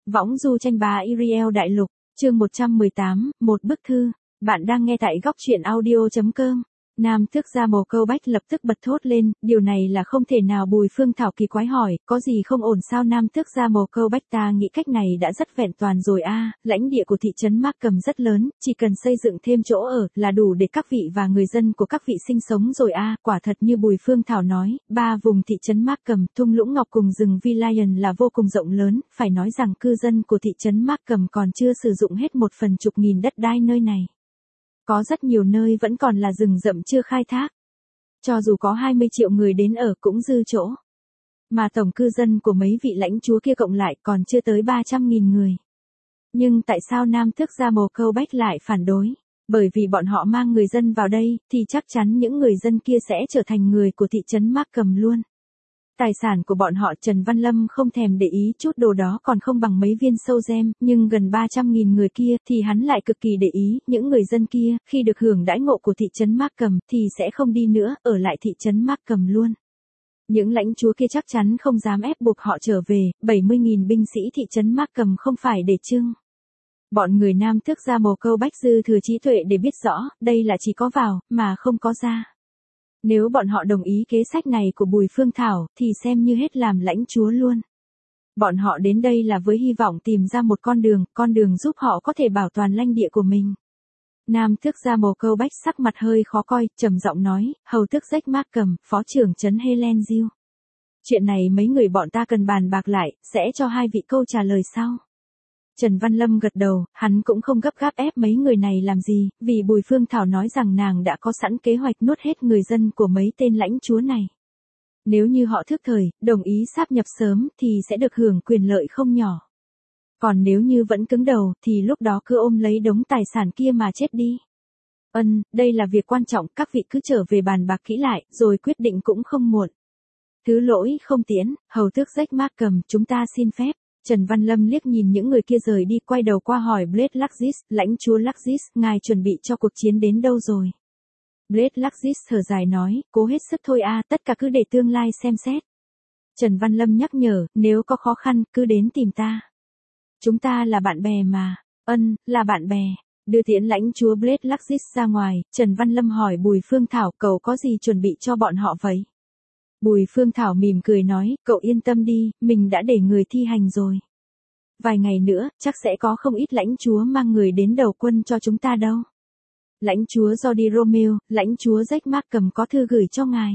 Võng du tranh bá Iriel đại lục, chương 118, một bức thư. Bạn đang nghe tại góc truyện audio.com. Nam Tước Gia Mồ Câu Bách lập tức bật thốt lên, điều này là không thể nào. Bùi Phương Thảo kỳ quái hỏi, có gì không ổn sao? Nam Tước Gia Mồ Câu Bách, ta nghĩ cách này đã rất vẹn toàn rồi a. Lãnh địa của thị trấn Mác Cầm rất lớn, chỉ cần xây dựng thêm chỗ ở là đủ để các vị và người dân của các vị sinh sống rồi a. Quả thật như Bùi Phương Thảo nói, ba vùng thị trấn Mác Cầm, thung lũng ngọc cùng rừng Vilayan là vô cùng rộng lớn, phải nói rằng cư dân của thị trấn Mác Cầm còn chưa sử dụng hết 1/10.000 đất đai nơi này. Có rất nhiều nơi vẫn còn là rừng rậm chưa khai thác. Cho dù có 20 triệu người đến ở cũng dư chỗ. Mà tổng cư dân của mấy vị lãnh chúa kia cộng lại còn chưa tới 300.000 người. Nhưng tại sao Nam Tước Gia Mồ Câu Bách lại phản đối? Bởi vì bọn họ mang người dân vào đây, thì chắc chắn những người dân kia sẽ trở thành người của thị trấn Mác Cầm luôn. Tài sản của bọn họ. Trần Văn Lâm không thèm để ý chút đồ đó còn không bằng mấy viên sâu gem, nhưng gần 300.000 người kia thì hắn lại cực kỳ để ý. Những người dân kia, khi được hưởng đãi ngộ của thị trấn Mác Cầm, thì sẽ không đi nữa, ở lại thị trấn Mác Cầm luôn. Những lãnh chúa kia chắc chắn không dám ép buộc họ trở về. 70.000 binh sĩ thị trấn Mác Cầm không phải để trưng. Bọn người Nam Tước Gia Mồ Câu Bách dư thừa trí tuệ để biết rõ, đây là chỉ có vào, mà không có ra. Nếu bọn họ đồng ý kế sách này của Bùi Phương Thảo, thì xem như hết làm lãnh chúa luôn. Bọn họ đến đây là với hy vọng tìm ra một con đường giúp họ có thể bảo toàn lãnh địa của mình. Nam Tước Gia Mồ Câu Bách sắc mặt hơi khó coi, trầm giọng nói, hầu tước Rách Mác Cầm, phó trưởng trấn Helen Diêu. Chuyện này mấy người bọn ta cần bàn bạc lại, sẽ cho hai vị câu trả lời sau. Trần Văn Lâm gật đầu, hắn cũng không gấp gáp ép mấy người này làm gì, vì Bùi Phương Thảo nói rằng nàng đã có sẵn kế hoạch nuốt hết người dân của mấy tên lãnh chúa này. Nếu như họ thức thời, đồng ý sáp nhập sớm, thì sẽ được hưởng quyền lợi không nhỏ. Còn nếu như vẫn cứng đầu, thì lúc đó cứ ôm lấy đống tài sản kia mà chết đi. Đây là việc quan trọng, các vị cứ trở về bàn bạc kỹ lại, rồi quyết định cũng không muộn. Thứ lỗi không tiễn, hầu tước Rách Mác Cầm, chúng ta xin phép. Trần Văn Lâm liếc nhìn những người kia rời đi, quay đầu qua hỏi Blade Luxis, lãnh chúa Luxis, ngài chuẩn bị cho cuộc chiến đến đâu rồi? Blade Luxis thở dài nói, cố hết sức thôi a, tất cả cứ để tương lai xem xét. Trần Văn Lâm nhắc nhở, nếu có khó khăn, cứ đến tìm ta. Chúng ta là bạn bè mà. Là bạn bè. Đưa tiễn lãnh chúa Blade Luxis ra ngoài, Trần Văn Lâm hỏi Bùi Phương Thảo, cậu có gì chuẩn bị cho bọn họ vậy? Bùi Phương Thảo mỉm cười nói, cậu yên tâm đi, mình đã để người thi hành rồi. Vài ngày nữa, chắc sẽ có không ít lãnh chúa mang người đến đầu quân cho chúng ta đâu. Lãnh chúa Jordi Romeo, lãnh chúa Rách Mác Cầm có thư gửi cho ngài.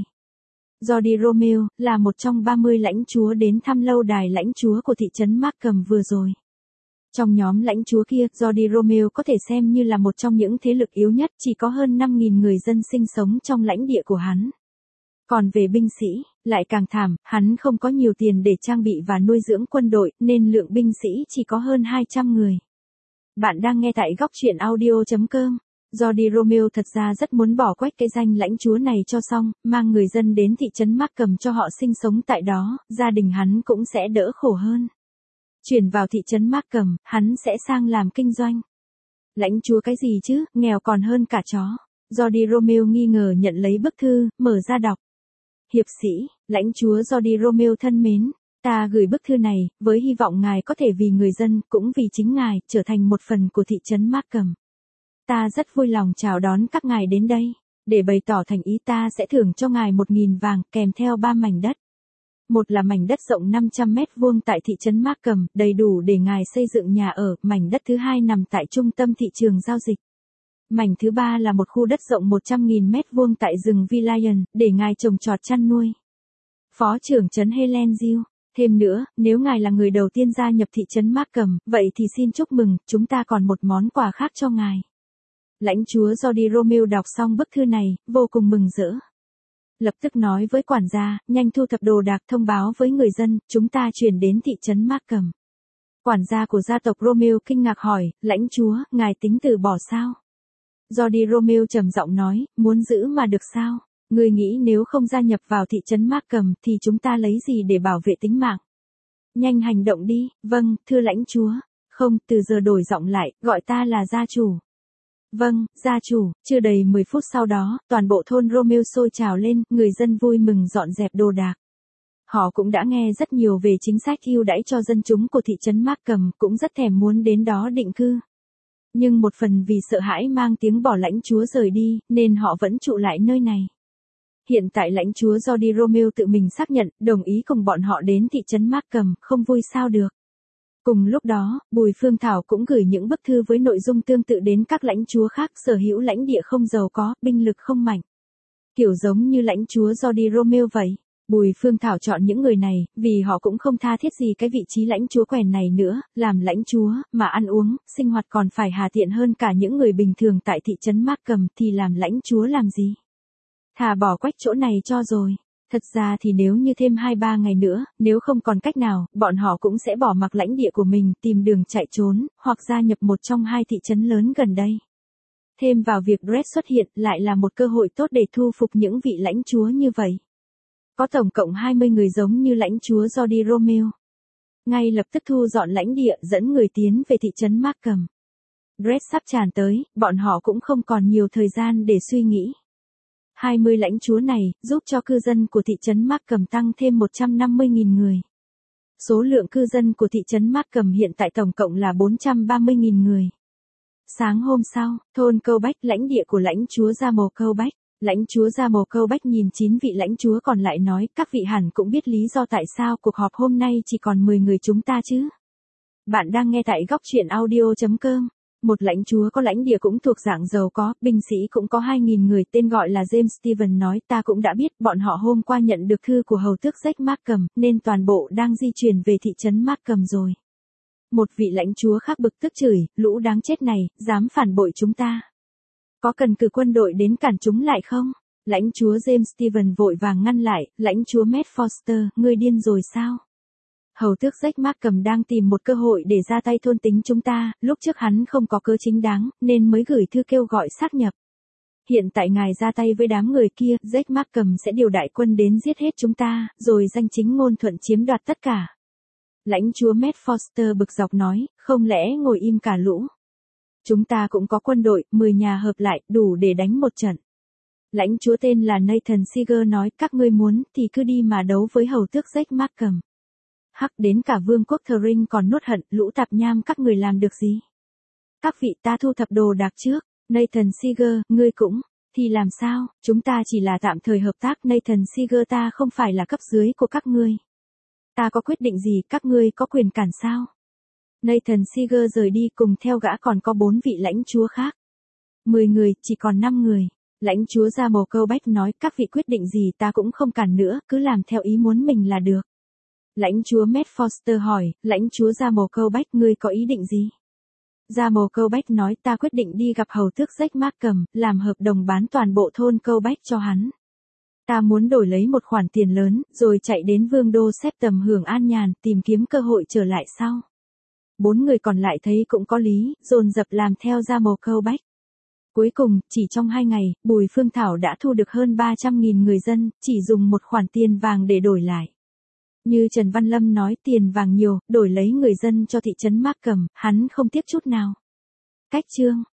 Jordi Romeo, là một trong 30 lãnh chúa đến thăm lâu đài lãnh chúa của thị trấn Mác Cầm vừa rồi. Trong nhóm lãnh chúa kia, Jordi Romeo có thể xem như là một trong những thế lực yếu nhất, chỉ có hơn 5.000 người dân sinh sống trong lãnh địa của hắn. Còn về binh sĩ, lại càng thảm, hắn không có nhiều tiền để trang bị và nuôi dưỡng quân đội, nên lượng binh sĩ chỉ có hơn 200 người. Bạn đang nghe tại góc truyện audio.com. Jordi Romeo thật ra rất muốn bỏ quách cái danh lãnh chúa này cho xong, mang người dân đến thị trấn Mác Cầm cho họ sinh sống tại đó, gia đình hắn cũng sẽ đỡ khổ hơn. Chuyển vào thị trấn Mác Cầm, hắn sẽ sang làm kinh doanh. Lãnh chúa cái gì chứ, nghèo còn hơn cả chó. Jordi Romeo nghi ngờ nhận lấy bức thư, mở ra đọc. Hiệp sĩ, lãnh chúa Jordi Romeo thân mến, ta gửi bức thư này, với hy vọng ngài có thể vì người dân, cũng vì chính ngài, trở thành một phần của thị trấn Mác Cầm. Ta rất vui lòng chào đón các ngài đến đây. Để bày tỏ thành ý ta sẽ thưởng cho ngài 1.000 vàng, kèm theo 3 mảnh đất. Một là mảnh đất rộng 500 mét vuông tại thị trấn Mác Cầm, đầy đủ để ngài xây dựng nhà ở. Mảnh đất thứ hai nằm tại trung tâm thị trường giao dịch. Mảnh thứ ba là một khu đất rộng 100.000 mét vuông tại rừng Vilayan, để ngài trồng trọt chăn nuôi. Phó trưởng trấn Helen Diêu. Thêm nữa, nếu ngài là người đầu tiên gia nhập thị trấn Mác Cầm, vậy thì xin chúc mừng, chúng ta còn một món quà khác cho ngài. Lãnh chúa Jordi Romeo đọc xong bức thư này, vô cùng mừng rỡ. Lập tức nói với quản gia, nhanh thu thập đồ đạc, thông báo với người dân, chúng ta chuyển đến thị trấn Mác Cầm. Quản gia của gia tộc Romeo kinh ngạc hỏi, lãnh chúa, ngài tính từ bỏ sao? Jordi Romeo trầm giọng nói, muốn giữ mà được sao? Ngươi nghĩ nếu không gia nhập vào thị trấn Mác Cầm, thì chúng ta lấy gì để bảo vệ tính mạng? Nhanh hành động đi. Vâng, thưa lãnh chúa. Không, từ giờ đổi giọng lại, gọi ta là gia chủ. Vâng, gia chủ. Chưa đầy 10 phút sau đó, toàn bộ thôn Romeo sôi trào lên, người dân vui mừng dọn dẹp đồ đạc. Họ cũng đã nghe rất nhiều về chính sách ưu đãi cho dân chúng của thị trấn Markham, cũng rất thèm muốn đến đó định cư. Nhưng một phần vì sợ hãi mang tiếng bỏ lãnh chúa rời đi, nên họ vẫn trụ lại nơi này. Hiện tại lãnh chúa Jordi Romeo tự mình xác nhận, đồng ý cùng bọn họ đến thị trấn Markham, không vui sao được. Cùng lúc đó, Bùi Phương Thảo cũng gửi những bức thư với nội dung tương tự đến các lãnh chúa khác sở hữu lãnh địa không giàu có, binh lực không mạnh. Kiểu giống như lãnh chúa Jordi Romeo vậy. Bùi Phương Thảo chọn những người này, vì họ cũng không tha thiết gì cái vị trí lãnh chúa quèn này nữa, làm lãnh chúa, mà ăn uống, sinh hoạt còn phải hà tiện hơn cả những người bình thường tại thị trấn Markham thì làm lãnh chúa làm gì? Thà bỏ quách chỗ này cho rồi. Thật ra thì nếu như thêm 2-3 ngày nữa, nếu không còn cách nào, bọn họ cũng sẽ bỏ mặc lãnh địa của mình, tìm đường chạy trốn, hoặc gia nhập một trong hai thị trấn lớn gần đây. Thêm vào việc Red xuất hiện lại là một cơ hội tốt để thu phục những vị lãnh chúa như vậy. Có tổng cộng 20 người giống như lãnh chúa Jordi Romeo. Ngay lập tức thu dọn lãnh địa, dẫn người tiến về thị trấn Markham. Red sắp tràn tới, bọn họ cũng không còn nhiều thời gian để suy nghĩ. 20 lãnh chúa này, giúp cho cư dân của thị trấn Markham tăng thêm 150.000 người. Số lượng cư dân của thị trấn Markham hiện tại tổng cộng là 430.000 người. Sáng hôm sau, thôn Câu Bách, lãnh địa của lãnh chúa Gia Mồ Câu Bách. Lãnh chúa Gia Mồ Câu Bách nhìn 9 vị lãnh chúa còn lại nói, các vị hẳn cũng biết lý do tại sao cuộc họp hôm nay chỉ còn 10 người chúng ta chứ. Bạn đang nghe tại góc truyện audio.com. Một lãnh chúa có lãnh địa cũng thuộc dạng giàu có, binh sĩ cũng có 2.000 người, tên gọi là James Steven nói, ta cũng đã biết, bọn họ hôm qua nhận được thư của hầu tước Jack Markham, nên toàn bộ đang di chuyển về thị trấn Markham rồi. Một vị lãnh chúa khác bực tức chửi, lũ đáng chết này, dám phản bội chúng ta. Có cần cử quân đội đến cản chúng lại không? Lãnh chúa James Steven vội vàng ngăn lại, lãnh chúa Matt Foster, ngươi điên rồi sao? Hầu tước Jack Markham đang tìm một cơ hội để ra tay thôn tính chúng ta, lúc trước hắn không có cớ chính đáng, nên mới gửi thư kêu gọi sát nhập. Hiện tại ngài ra tay với đám người kia, Jack Markham sẽ điều đại quân đến giết hết chúng ta, rồi danh chính ngôn thuận chiếm đoạt tất cả. Lãnh chúa Matt Foster bực dọc nói, không lẽ ngồi im cả lũ? Chúng ta cũng có quân đội, 10 nhà hợp lại, đủ để đánh một trận. Lãnh chúa tên là Nathan Seeger nói, các ngươi muốn thì cứ đi mà đấu với hầu tước Jack Markham. Hắc, đến cả vương quốc Thring còn nuốt hận, lũ tạp nham các người làm được gì? Các vị, ta thu thập đồ đạc trước. Nathan Seeger, ngươi cũng, thì làm sao, chúng ta chỉ là tạm thời hợp tác. Nathan Seeger, ta không phải là cấp dưới của các ngươi. Ta có quyết định gì, các ngươi có quyền cản sao? Nathan Seeger rời đi, cùng theo gã còn có 4 vị lãnh chúa khác. 10 người, chỉ còn 5 người. Lãnh chúa Gia Mồ Câu Bách nói, các vị quyết định gì ta cũng không cản nữa, cứ làm theo ý muốn mình là được. Lãnh chúa Matt Foster hỏi, lãnh chúa Gia Mồ Câu Bách, ngươi có ý định gì? Gia Mồ Câu Bách nói, ta quyết định đi gặp hầu tước Jack Markham, làm hợp đồng bán toàn bộ thôn Câu Bách cho hắn. Ta muốn đổi lấy một khoản tiền lớn, rồi chạy đến vương đô Septem hưởng an nhàn, tìm kiếm cơ hội trở lại sau. 4 người còn lại thấy cũng có lý, dồn dập làm theo Gia Mồ Câu Bách. Cuối cùng, chỉ trong 2 ngày, Bùi Phương Thảo đã thu được hơn 300.000 người dân, chỉ dùng một khoản tiền vàng để đổi lại. Như Trần Văn Lâm nói, tiền vàng nhiều, đổi lấy người dân cho thị trấn Markham, hắn không tiếc chút nào. Cách chương